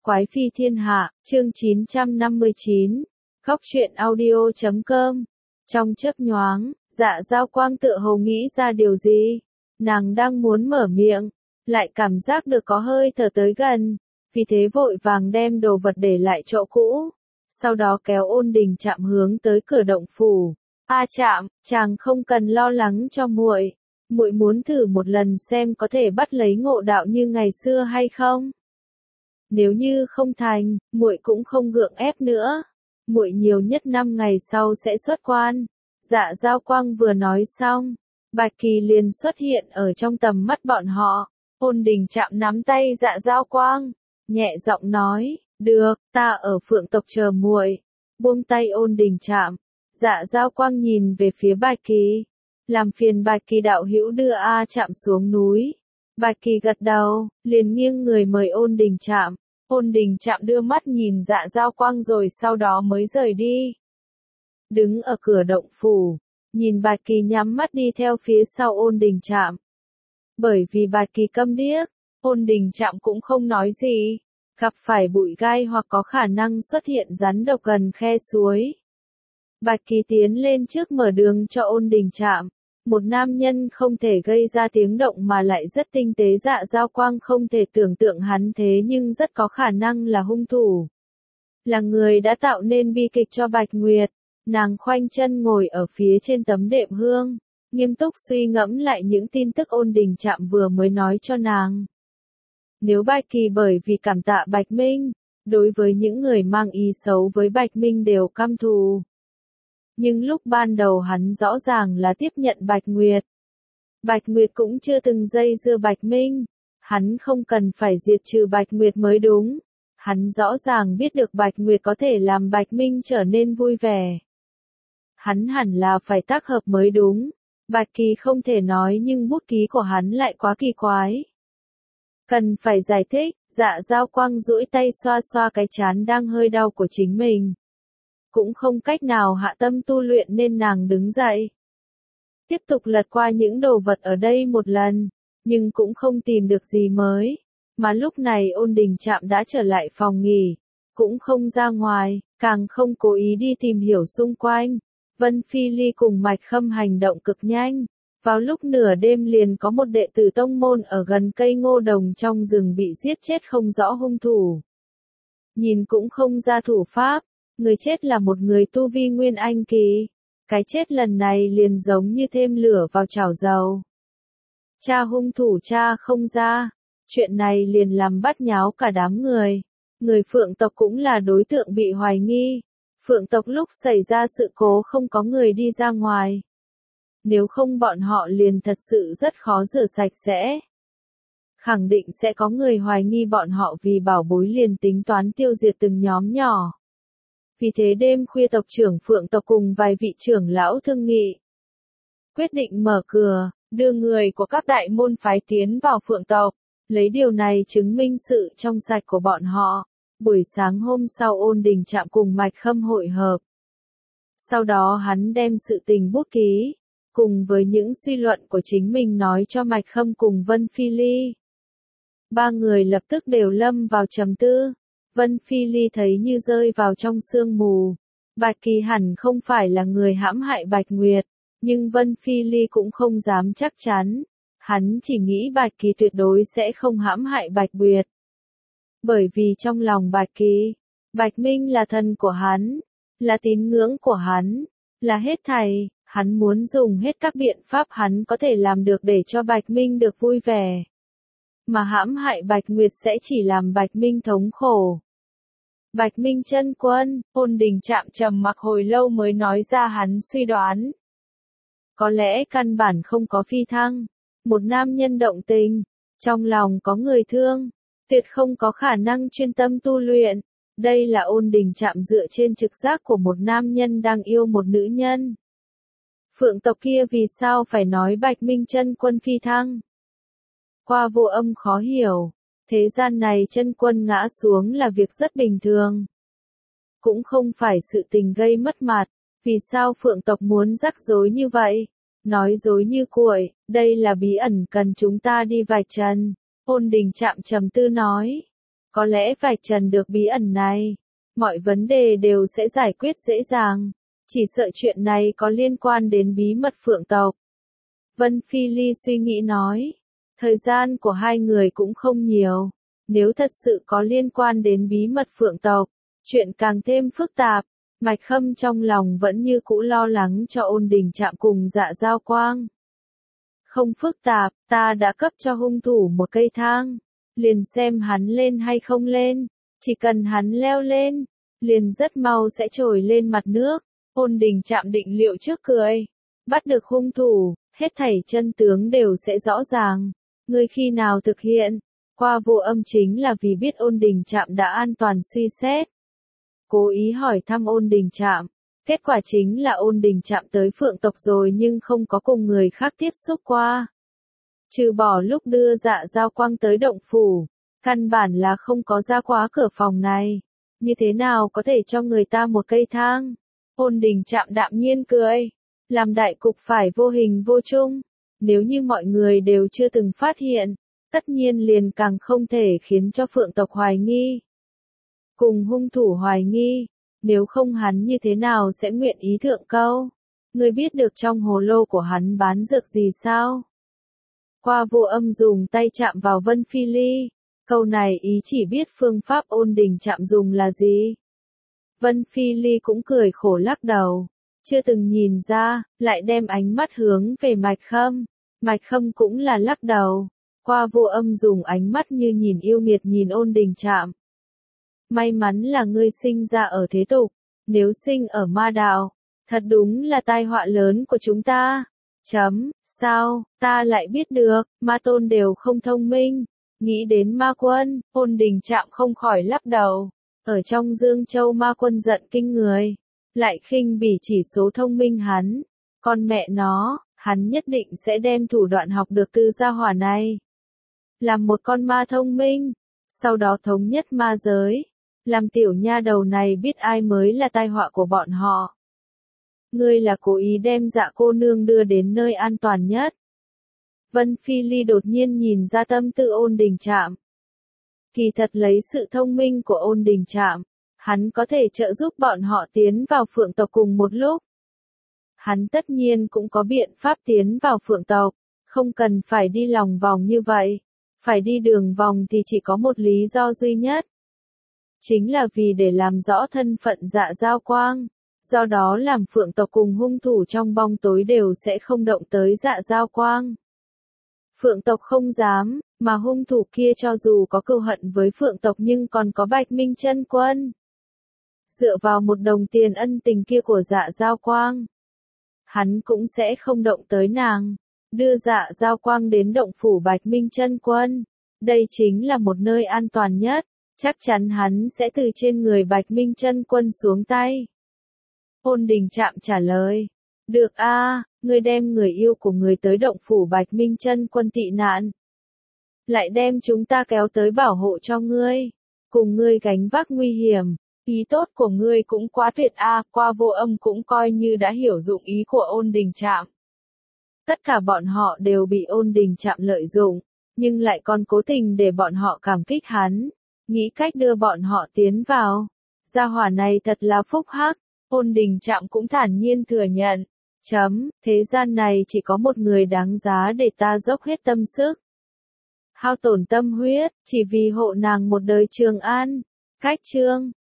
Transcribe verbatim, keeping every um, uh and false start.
Quái phi thiên hạ, chương chín trăm năm mươi chín, Khóc chuyện audio chấm com. Trong chớp nhoáng, Dạ Dao Quang tựa hồ nghĩ ra điều gì. Nàng đang muốn mở miệng, lại cảm giác được có hơi thở tới gần, vì thế vội vàng đem đồ vật để lại chỗ cũ. Sau đó kéo Ôn Đình Trạm hướng tới cửa động phủ. A Trạm, chàng không cần lo lắng cho muội, muội muốn thử một lần xem có thể bắt lấy ngộ đạo như ngày xưa hay không. Nếu như không thành, muội cũng không gượng ép nữa. Muội nhiều nhất năm ngày sau sẽ xuất quan. Dạ Dao Quang vừa nói xong, Bạch Kỳ liền xuất hiện ở trong tầm mắt bọn họ. Ôn Đình Trạm nắm tay Dạ Dao Quang, nhẹ giọng nói, được, ta ở Phượng tộc chờ muội. Buông tay Ôn Đình Trạm, Dạ Dao Quang nhìn về phía Bạch Kỳ, làm phiền Bạch Kỳ đạo hữu đưa A Trạm xuống núi. Bạch Kỳ gật đầu, liền nghiêng người mời Ôn Đình Trạm. Ôn Đình Trạm đưa mắt nhìn Dạ Dao Quang rồi sau đó mới rời đi. Đứng ở cửa động phủ, nhìn Bạch Kỳ nhắm mắt đi theo phía sau Ôn Đình Trạm. Bởi vì Bạch Kỳ câm điếc, Ôn Đình Trạm cũng không nói gì. Gặp phải bụi gai hoặc có khả năng xuất hiện rắn độc gần khe suối, Bạch Kỳ tiến lên trước mở đường cho Ôn Đình Trạm. Một nam nhân không thể gây ra tiếng động mà lại rất tinh tế. Dạ Dao Quang không thể tưởng tượng hắn thế nhưng rất có khả năng là hung thủ. Là người đã tạo nên bi kịch cho Bạch Nguyệt. Nàng khoanh chân ngồi ở phía trên tấm đệm hương, nghiêm túc suy ngẫm lại những tin tức Ôn Đình Trạm vừa mới nói cho nàng. Nếu Bạch Kỳ bởi vì cảm tạ Bạch Minh, đối với những người mang ý xấu với Bạch Minh đều căm thù. Nhưng lúc ban đầu hắn rõ ràng là tiếp nhận Bạch Nguyệt. Bạch Nguyệt cũng chưa từng dây dưa Bạch Minh. Hắn không cần phải diệt trừ Bạch Nguyệt mới đúng. Hắn rõ ràng biết được Bạch Nguyệt có thể làm Bạch Minh trở nên vui vẻ. Hắn hẳn là phải tác hợp mới đúng. Bạch Kỳ không thể nói nhưng bút ký của hắn lại quá kỳ quái. Cần phải giải thích. Dạ Dao Quang duỗi tay xoa xoa cái trán đang hơi đau của chính mình. Cũng không cách nào hạ tâm tu luyện nên nàng đứng dậy. Tiếp tục lật qua những đồ vật ở đây một lần, nhưng cũng không tìm được gì mới. Mà lúc này Ôn Đình Trạm đã trở lại phòng nghỉ, cũng không ra ngoài, càng không cố ý đi tìm hiểu xung quanh. Vân Phi Ly cùng Mạch Khâm hành động cực nhanh. Vào lúc nửa đêm liền có một đệ tử tông môn ở gần cây ngô đồng trong rừng bị giết chết không rõ hung thủ. Nhìn cũng không ra thủ pháp. Người chết là một người tu vi nguyên anh kỳ. Cái chết lần này liền giống như thêm lửa vào chảo dầu. Cha hung thủ cha không ra. Chuyện này liền làm bắt nháo cả đám người. Người Phượng tộc cũng là đối tượng bị hoài nghi. Phượng tộc lúc xảy ra sự cố không có người đi ra ngoài. Nếu không bọn họ liền thật sự rất khó rửa sạch sẽ. Khẳng định sẽ có người hoài nghi bọn họ vì bảo bối liền tính toán tiêu diệt từng nhóm nhỏ. Vì thế đêm khuya tộc trưởng Phượng tộc cùng vài vị trưởng lão thương nghị. Quyết định mở cửa, đưa người của các đại môn phái tiến vào Phượng tộc, lấy điều này chứng minh sự trong sạch của bọn họ. Buổi sáng hôm sau Ôn Đình Trạm cùng Mạch Khâm hội hợp. Sau đó hắn đem sự tình bút ký, cùng với những suy luận của chính mình nói cho Mạch Khâm cùng Vân Phi Ly. Ba người lập tức đều lâm vào trầm tư. Vân Phi Ly thấy như rơi vào trong sương mù. Bạch Kỳ hẳn không phải là người hãm hại Bạch Nguyệt, nhưng Vân Phi Ly cũng không dám chắc chắn. Hắn chỉ nghĩ Bạch Kỳ tuyệt đối sẽ không hãm hại Bạch Nguyệt. Bởi vì trong lòng Bạch Kỳ, Bạch Minh là thần của hắn, là tín ngưỡng của hắn, là hết thảy. Hắn muốn dùng hết các biện pháp hắn có thể làm được để cho Bạch Minh được vui vẻ. Mà hãm hại Bạch Nguyệt sẽ chỉ làm Bạch Minh thống khổ. Bạch Minh chân quân, Ôn Đình Trạm trầm mặc hồi lâu mới nói ra hắn suy đoán. Có lẽ căn bản không có phi thăng. Một nam nhân động tình, trong lòng có người thương, tuyệt không có khả năng chuyên tâm tu luyện. Đây là Ôn Đình Trạm dựa trên trực giác của một nam nhân đang yêu một nữ nhân. Phượng tộc kia vì sao phải nói Bạch Minh chân quân phi thăng? Qua vô âm khó hiểu. Thế gian này chân quân ngã xuống là việc rất bình thường. Cũng không phải sự tình gây mất mặt. Vì sao Phượng tộc muốn rắc rối như vậy? Nói dối như cuội, đây là bí ẩn cần chúng ta đi vạch trần. Ôn Đình Trạm trầm tư nói. Có lẽ vạch trần được bí ẩn này, mọi vấn đề đều sẽ giải quyết dễ dàng. Chỉ sợ chuyện này có liên quan đến bí mật phượng tộc. Vân Phi Ly suy nghĩ nói. Thời gian của hai người cũng không nhiều. Nếu thật sự có liên quan đến bí mật phượng tộc, chuyện càng thêm phức tạp. Mạch Khâm trong lòng vẫn như cũ lo lắng cho Ôn Đình Trạm cùng Dạ Giao Quang. Không phức tạp, ta đã cấp cho hung thủ một cây thang. Liền xem hắn lên hay không lên. Chỉ cần hắn leo lên, liền rất mau sẽ trồi lên mặt nước. Ôn Đình Trạm định liệu trước cười. Bắt được hung thủ, hết thảy chân tướng đều sẽ rõ ràng. Ngươi khi nào thực hiện? Qua Vô Âm chính là vì biết Ôn Đình Trạm đã an toàn suy xét. Cố ý hỏi thăm Ôn Đình Trạm. Kết quả chính là Ôn Đình Trạm tới phượng tộc rồi nhưng không có cùng người khác tiếp xúc qua. Trừ bỏ lúc đưa Dạ Giao Quang tới động phủ, căn bản là không có ra quá cửa phòng này. Như thế nào có thể cho người ta một cây thang? Ôn Đình Trạm đạm nhiên cười. Làm đại cục phải vô hình vô chung. Nếu như mọi người đều chưa từng phát hiện, tất nhiên liền càng không thể khiến cho phượng tộc hoài nghi. Cùng hung thủ hoài nghi, nếu không hắn như thế nào sẽ nguyện ý thượng câu? Ngươi biết được trong hồ lô của hắn bán dược gì sao? Qua Vô Âm dùng tay chạm vào Vân Phi Ly. Câu này ý chỉ biết phương pháp Ôn Đình Trạm dùng là gì. Vân Phi Ly cũng cười khổ lắc đầu. Chưa từng nhìn ra, lại đem ánh mắt hướng về Mạch Khâm. Mạch Khâm cũng là lắc đầu. Qua Vô Âm dùng ánh mắt như nhìn yêu nghiệt nhìn Ôn Đình Trạm. May mắn là ngươi sinh ra ở thế tục, nếu sinh ở ma đạo, thật đúng là tai họa lớn của chúng ta. Chấm, sao, ta lại biết được, ma tôn đều không thông minh. Nghĩ đến ma quân, Ôn Đình Trạm không khỏi lắc đầu. Ở trong Dương Châu ma quân giận kinh người, lại khinh bỉ chỉ số thông minh hắn. Con mẹ nó, hắn nhất định sẽ đem thủ đoạn học được từ gia hỏa này. Làm một con ma thông minh, sau đó thống nhất ma giới. Làm tiểu nha đầu này biết ai mới là tai họa của bọn họ. Ngươi là cố ý đem Dạ cô nương đưa đến nơi an toàn nhất. Vân Phi Ly đột nhiên nhìn ra tâm tư Ôn Đình Trạm. Kỳ thật lấy sự thông minh của Ôn Đình Trạm, hắn có thể trợ giúp bọn họ tiến vào phượng tộc cùng một lúc. Hắn tất nhiên cũng có biện pháp tiến vào phượng tộc, không cần phải đi lòng vòng như vậy. Phải đi đường vòng thì chỉ có một lý do duy nhất. Chính là vì để làm rõ thân phận Dạ Giao Quang. Do đó làm phượng tộc cùng hung thủ trong bóng tối đều sẽ không động tới Dạ Giao Quang. Phượng tộc không dám, mà hung thủ kia cho dù có cừu hận với phượng tộc nhưng còn có Bạch Minh Chân Quân. Dựa vào một đồng tiền ân tình kia của Dạ Giao Quang, hắn cũng sẽ không động tới nàng. Đưa Dạ Giao Quang đến động phủ Bạch Minh Chân Quân. Đây chính là một nơi an toàn nhất. Chắc chắn hắn sẽ từ trên người Bạch Minh Chân Quân xuống tay. Ôn Đình Trạm trả lời. Được a, à, ngươi đem người yêu của người tới động phủ Bạch Minh Chân Quân tị nạn. Lại đem chúng ta kéo tới bảo hộ cho ngươi. Cùng ngươi gánh vác nguy hiểm. Ý tốt của ngươi cũng quá tuyệt a, à, Qua Vô Âm cũng coi như đã hiểu dụng ý của Ôn Đình Trạm. Tất cả bọn họ đều bị Ôn Đình Trạm lợi dụng, nhưng lại còn cố tình để bọn họ cảm kích hắn. Nghĩ cách đưa bọn họ tiến vào. Gia hỏa này thật là phúc hắc. Ôn Đình Trạm cũng thản nhiên thừa nhận. Chấm, thế gian này chỉ có một người đáng giá để ta dốc hết tâm sức. Hao tổn tâm huyết, chỉ vì hộ nàng một đời trường an. Cách chương.